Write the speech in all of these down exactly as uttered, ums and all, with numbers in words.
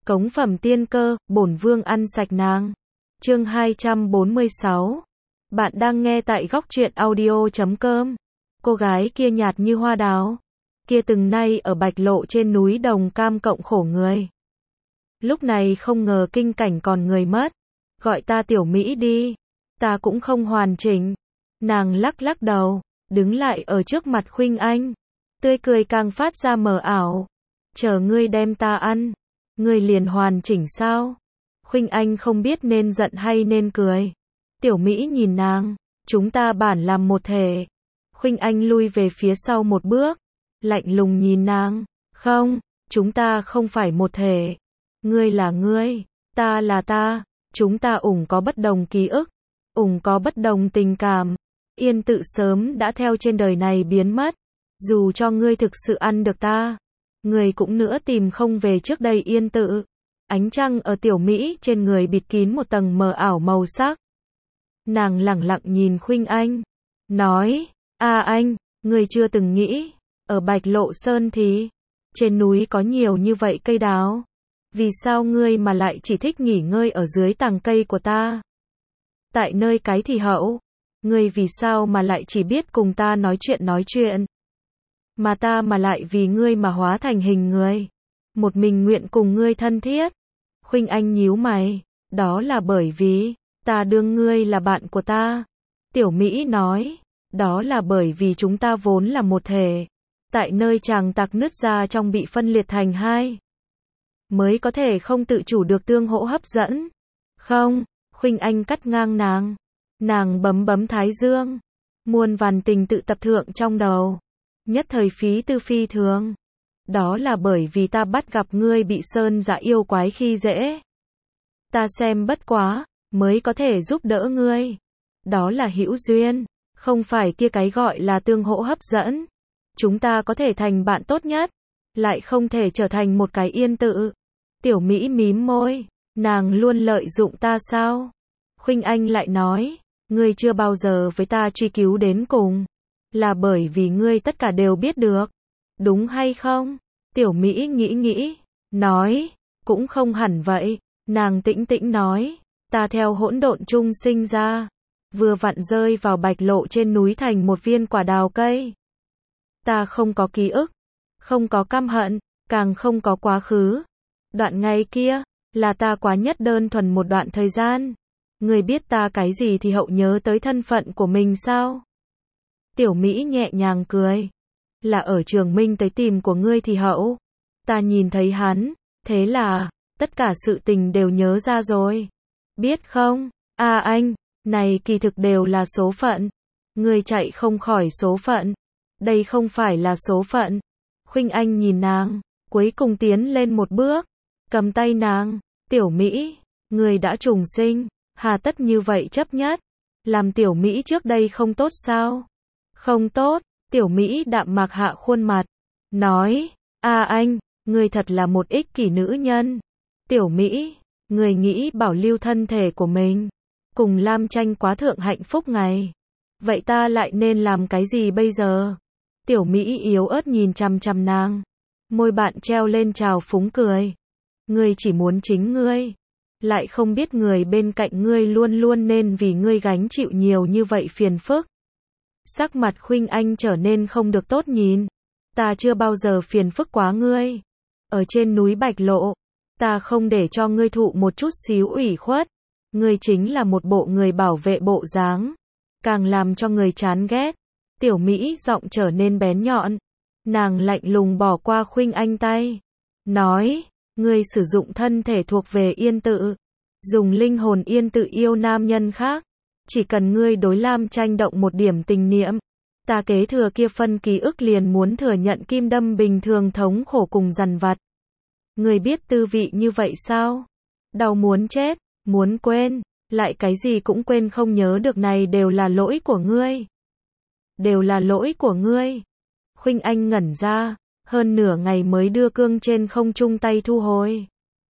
Cống phẩm tiên cơ, bổn vương ăn sạch nàng. Chương hai trăm bốn mươi sáu. Bạn đang nghe tại góc truyện audio chấm com. Cô gái kia nhạt như hoa đào, kia từng nay ở Bạch Lộ trên núi Đồng Cam cộng khổ người. Lúc này không ngờ kinh cảnh còn người mất. Gọi ta tiểu Mỹ đi, ta cũng không hoàn chỉnh. Nàng lắc lắc đầu, đứng lại ở trước mặt Khuynh Anh, tươi cười càng phát ra mờ ảo. Chờ ngươi đem ta ăn, ngươi liền hoàn chỉnh sao? Khuynh Anh không biết nên giận hay nên cười. Tiểu Mỹ nhìn nàng, chúng ta bản làm một thể. Khuynh Anh lui về phía sau một bước, lạnh lùng nhìn nàng, không, chúng ta không phải một thể. Ngươi là ngươi, ta là ta, chúng ta ủng có bất đồng ký ức, ủng có bất đồng tình cảm. Yên Tự sớm đã theo trên đời này biến mất, dù cho ngươi thực sự ăn được ta, ngươi cũng nữa tìm không về trước đây Yên Tự. Ánh trăng ở Tiểu Mỹ trên người bịt kín một tầng mờ ảo màu sắc. Nàng lẳng lặng nhìn Khuynh Anh, nói, a anh, ngươi chưa từng nghĩ, ở Bạch Lộ Sơn thì, trên núi có nhiều như vậy cây đào. Vì sao ngươi mà lại chỉ thích nghỉ ngơi ở dưới tàng cây của ta? Tại nơi cái thì hậu, ngươi vì sao mà lại chỉ biết cùng ta nói chuyện nói chuyện? Mà ta mà lại vì ngươi mà hóa thành hình người, một mình nguyện cùng ngươi thân thiết. Khuynh Anh nhíu mày, đó là bởi vì, ta đương ngươi là bạn của ta. Tiểu Mỹ nói, đó là bởi vì chúng ta vốn là một thể. Tại nơi chàng tạc nứt ra trong bị phân liệt thành hai, mới có thể không tự chủ được tương hỗ hấp dẫn. Không, Khuynh Anh cắt ngang nàng. Nàng bấm bấm thái dương, muôn vàn tình tự tập thượng trong đầu. Nhất thời phí tư phi thường. Đó là bởi vì ta bắt gặp ngươi bị sơn dã yêu quái khi dễ. Ta xem bất quá, mới có thể giúp đỡ ngươi. Đó là hữu duyên, không phải kia cái gọi là tương hỗ hấp dẫn. Chúng ta có thể thành bạn tốt nhất, lại không thể trở thành một cái Yên Tự. Tiểu Mỹ mím môi, nàng luôn lợi dụng ta sao? Khuynh Anh lại nói, ngươi chưa bao giờ với ta truy cứu đến cùng, là bởi vì ngươi tất cả đều biết được, đúng hay không? Tiểu Mỹ nghĩ nghĩ, nói, cũng không hẳn vậy. Nàng tĩnh tĩnh nói, ta theo hỗn độn chung sinh ra, vừa vặn rơi vào Bạch Lộ trên núi thành một viên quả đào cây. Ta không có ký ức, không có căm hận, càng không có quá khứ. Đoạn ngày kia, là ta quá nhất đơn thuần một đoạn thời gian. Ngươi biết ta cái gì thì hậu nhớ tới thân phận của mình sao? Tiểu Mỹ nhẹ nhàng cười, là ở Trường Minh tới tìm của ngươi thì hậu. Ta nhìn thấy hắn, thế là, tất cả sự tình đều nhớ ra rồi. Biết không, a anh, này kỳ thực đều là số phận. Ngươi chạy không khỏi số phận. Đây không phải là số phận. Khuynh Anh nhìn nàng, cuối cùng tiến lên một bước, cầm tay nàng. Tiểu Mỹ, ngươi đã trùng sinh, hà tất như vậy chấp nhất? Làm Tiểu Mỹ trước đây không tốt sao? Không tốt. Tiểu Mỹ đạm mạc hạ khuôn mặt, nói, a anh, ngươi thật là một ích kỷ nữ nhân. Tiểu Mỹ, ngươi nghĩ bảo lưu thân thể của mình, cùng Lam Tranh quá thượng hạnh phúc ngày. Vậy ta lại nên làm cái gì bây giờ? Tiểu Mỹ yếu ớt nhìn chằm chằm nàng, môi bạn treo lên trào phúng cười. Ngươi chỉ muốn chính ngươi, lại không biết người bên cạnh ngươi luôn luôn nên vì ngươi gánh chịu nhiều như vậy phiền phức. Sắc mặt Khuynh Anh trở nên không được tốt nhìn. Ta chưa bao giờ phiền phức quá ngươi. Ở trên núi Bạch Lộ, ta không để cho ngươi thụ một chút xíu ủy khuất. Ngươi chính là một bộ người bảo vệ bộ dáng, càng làm cho người chán ghét. Tiểu Mỹ giọng trở nên bén nhọn. Nàng lạnh lùng bỏ qua Khuynh Anh tay, nói, ngươi sử dụng thân thể thuộc về Yên Tự, dùng linh hồn Yên Tự yêu nam nhân khác. Chỉ cần ngươi đối Lam Tranh động một điểm tình niệm, ta kế thừa kia phân ký ức liền muốn thừa nhận kim đâm bình thường thống khổ cùng dằn vặt. Ngươi biết tư vị như vậy sao? Đau muốn chết, muốn quên, lại cái gì cũng quên không nhớ được, này đều là lỗi của ngươi. Đều là lỗi của ngươi. Khuynh Anh ngẩn ra, hơn nửa ngày mới đưa cương trên không trung tay thu hồi.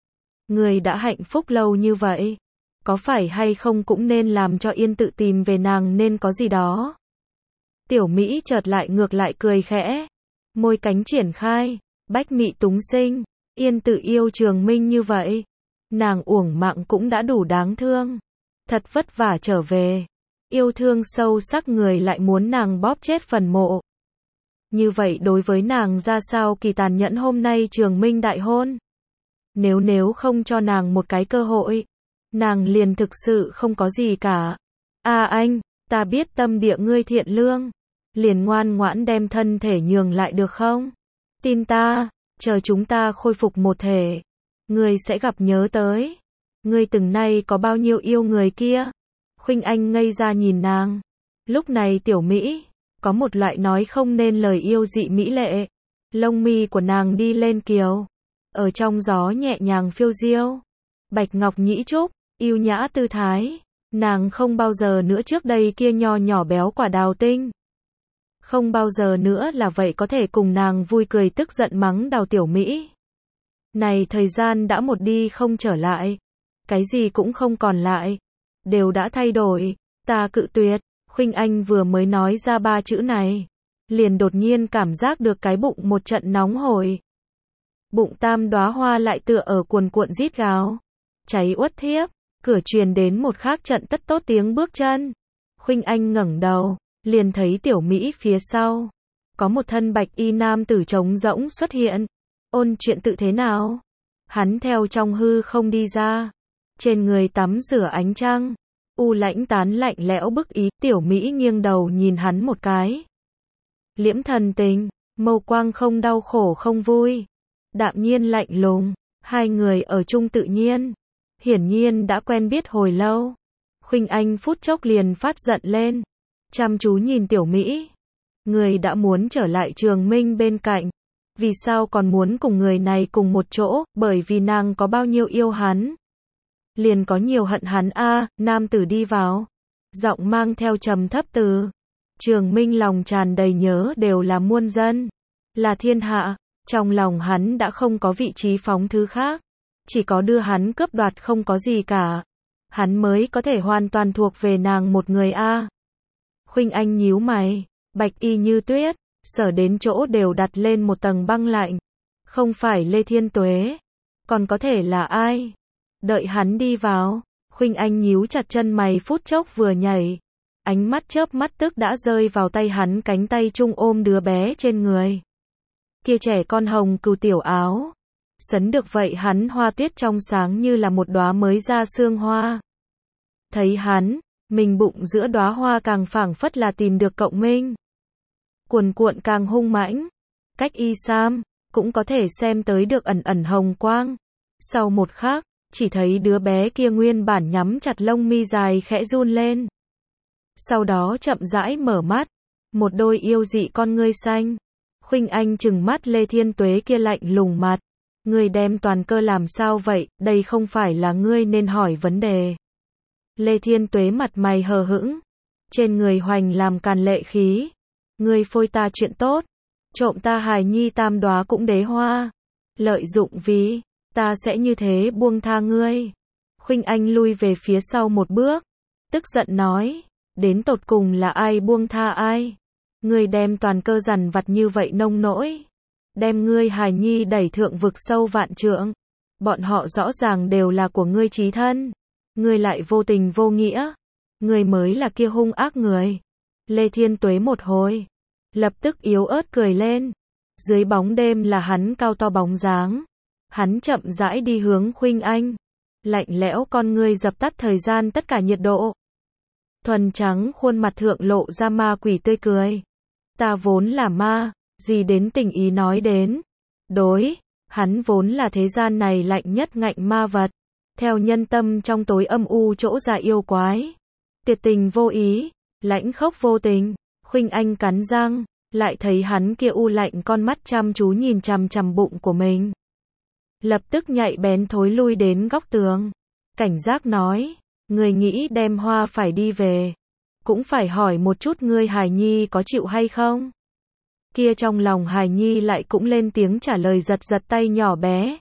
Ngươi đã hạnh phúc lâu như vậy, có phải hay không cũng nên làm cho Yên Tự tìm về nàng nên có gì đó. Tiểu Mỹ chợt lại ngược lại cười khẽ, môi cánh triển khai, bách mị túng sinh. Yên tự yêu Trường Minh như vậy. Nàng uổng mạng cũng đã đủ đáng thương. Thật vất vả trở về. Yêu thương sâu sắc người lại muốn nàng bóp chết phần mộ. Như vậy đối với nàng ra sao kỳ tàn nhẫn hôm nay Trường Minh đại hôn. Nếu nếu không cho nàng một cái cơ hội, nàng liền thực sự không có gì cả. À anh, ta biết tâm địa ngươi thiện lương. Liền ngoan ngoãn đem thân thể nhường lại được không? Tin ta, chờ chúng ta khôi phục một thể. Ngươi sẽ gặp nhớ tới. Ngươi từng nay có bao nhiêu yêu người kia? Khuynh Anh ngây ra nhìn nàng. Lúc này tiểu Mỹ, có một loại nói không nên lời yêu dị mỹ lệ. Lông mi của nàng đi lên kiều. Ở trong gió nhẹ nhàng phiêu diêu. Bạch ngọc nhĩ trúc, yêu nhã tư thái. Nàng không bao giờ nữa trước đây kia nho nhỏ béo quả đào tinh. Không bao giờ nữa là vậy có thể cùng nàng vui cười tức giận mắng Đào tiểu Mỹ. Này thời gian đã một đi không trở lại. Cái gì cũng không còn lại. Đều đã thay đổi. Ta cự tuyệt. Khuynh Anh vừa mới nói ra ba chữ này. Liền đột nhiên cảm giác được cái bụng một trận nóng hổi. Bụng tam đóa hoa lại tựa ở cuồn cuộn rít gào. Cháy uất thiếp. Cửa truyền đến một khác trận tất tốt tiếng bước chân. Khuynh Anh ngẩng đầu. Liền thấy tiểu Mỹ phía sau. Có một thân bạch y nam tử trống rỗng xuất hiện. Ôn chuyện tự thế nào? Hắn theo trong hư không đi ra. Trên người tắm rửa ánh trăng. U lãnh tán lạnh lẽo bức ý. Tiểu Mỹ nghiêng đầu nhìn hắn một cái. Liễm thần tình. Mâu quang không đau khổ không vui. Đạm nhiên lạnh lùng. Hai người ở chung tự nhiên. Hiển nhiên đã quen biết hồi lâu. Khuynh Anh phút chốc liền phát giận lên. Chăm chú nhìn tiểu Mỹ. Người đã muốn trở lại Trường Minh bên cạnh. Vì sao còn muốn cùng người này cùng một chỗ, bởi vì nàng có bao nhiêu yêu hắn. Liền có nhiều hận hắn a. À, nam tử đi vào. Giọng mang theo trầm thấp từ. Trường Minh lòng tràn đầy nhớ đều là muôn dân. Là thiên hạ. Trong lòng hắn đã không có vị trí phóng thứ khác. Chỉ có đưa hắn cướp đoạt không có gì cả. Hắn mới có thể hoàn toàn thuộc về nàng một người a. À. Khuynh Anh nhíu mày. Bạch y như tuyết. Sở đến chỗ đều đặt lên một tầng băng lạnh. Không phải Lê Thiên Tuế. Còn có thể là ai? Đợi hắn đi vào. Khuynh Anh nhíu chặt chân mày phút chốc vừa nhảy. Ánh mắt chớp mắt tức đã rơi vào tay hắn cánh tay chung ôm đứa bé trên người. Kia trẻ con hồng cừu tiểu áo. Sấn được vậy hắn hoa tuyết trong sáng như là một đóa mới ra sương hoa. Thấy hắn, mình bụng giữa đóa hoa càng phảng phất là tìm được cộng minh. Cuồn cuộn càng hung mãnh. Cách y sam, cũng có thể xem tới được ẩn ẩn hồng quang. Sau một khắc, chỉ thấy đứa bé kia nguyên bản nhắm chặt lông mi dài khẽ run lên. Sau đó chậm rãi mở mắt. Một đôi yêu dị con ngươi xanh. Khuynh Anh trừng mắt Lê Thiên Tuế kia lạnh lùng mặt. Ngươi đem toàn cơ làm sao vậy, đây không phải là ngươi nên hỏi vấn đề. Lê Thiên Tuế mặt mày hờ hững. Trên người hoành làm càn lệ khí. Ngươi phôi ta chuyện tốt. Trộm ta hài nhi tam đóa cũng đế hoa. Lợi dụng vì, ta sẽ như thế buông tha ngươi. Khuynh Anh lui về phía sau một bước. Tức giận nói. Đến tột cùng là ai buông tha ai? Ngươi đem toàn cơ dằn vặt như vậy nông nỗi. Đem ngươi hài nhi đẩy thượng vực sâu vạn trượng. Bọn họ rõ ràng đều là của ngươi chí thân. Ngươi lại vô tình vô nghĩa. Ngươi mới là kia hung ác người. Lê Thiên Tuế một hồi. Lập tức yếu ớt cười lên. Dưới bóng đêm là hắn cao to bóng dáng. Hắn chậm rãi đi hướng Khuynh Anh. Lạnh lẽo con ngươi dập tắt thời gian tất cả nhiệt độ. Thuần trắng khuôn mặt thượng lộ ra ma quỷ tươi cười. Ta vốn là ma, gì đến tình ý nói đến. Đối, hắn vốn là thế gian này lạnh nhất ngạnh ma vật. Theo nhân tâm trong tối âm u chỗ ra yêu quái. Tuyệt tình vô ý, lãnh khốc vô tình. Khuynh Anh cắn răng, lại thấy hắn kia u lạnh con mắt chăm chú nhìn chằm chằm bụng của mình. Lập tức nhạy bén thối lui đến góc tường. Cảnh giác nói, người nghĩ đem hoa phải đi về. Cũng phải hỏi một chút ngươi hài nhi có chịu hay không? Kia trong lòng hài nhi lại cũng lên tiếng trả lời giật giật tay nhỏ bé.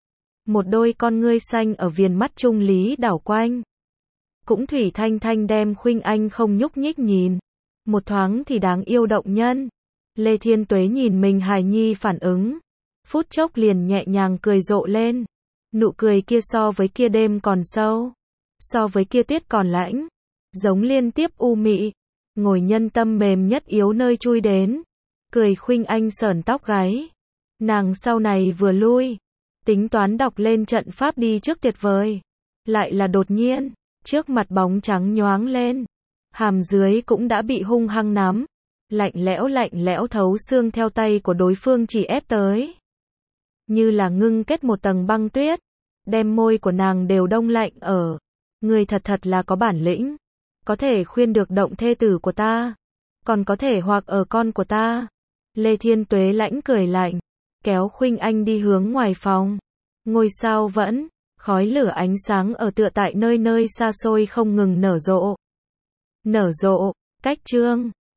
Một đôi con ngươi xanh ở viền mắt trung lý đảo quanh. Cũng thủy thanh thanh đem Khuynh Anh không nhúc nhích nhìn. Một thoáng thì đáng yêu động nhân. Lê Thiên Tuế nhìn mình hài nhi phản ứng. phút chốc liền nhẹ nhàng cười rộ lên. Nụ cười kia so với kia đêm còn sâu, so với kia tuyết còn lãnh, giống liên tiếp u mị, ngồi nhân tâm mềm nhất yếu nơi chui đến. Cười Khuynh Anh sởn tóc gáy. Nàng sau này vừa lui, tính toán đọc lên trận pháp đi trước tuyệt vời. Lại là đột nhiên, trước mặt bóng trắng nhoáng lên. Hàm dưới cũng đã bị hung hăng nắm. Lạnh lẽo lạnh lẽo thấu xương theo tay của đối phương chỉ ép tới. Như là ngưng kết một tầng băng tuyết. Đem môi của nàng đều đông lạnh ở. Người thật thật là có bản lĩnh. Có thể khuyên được động thê tử của ta. Còn có thể hoặc ở con của ta. Lê Thiên Tuế lãnh cười lạnh. Kéo Khuynh Anh đi hướng ngoài phòng. Ngôi sao vẫn, khói lửa ánh sáng ở tựa tại nơi nơi xa xôi không ngừng nở rộ. Nở rộ, cách chương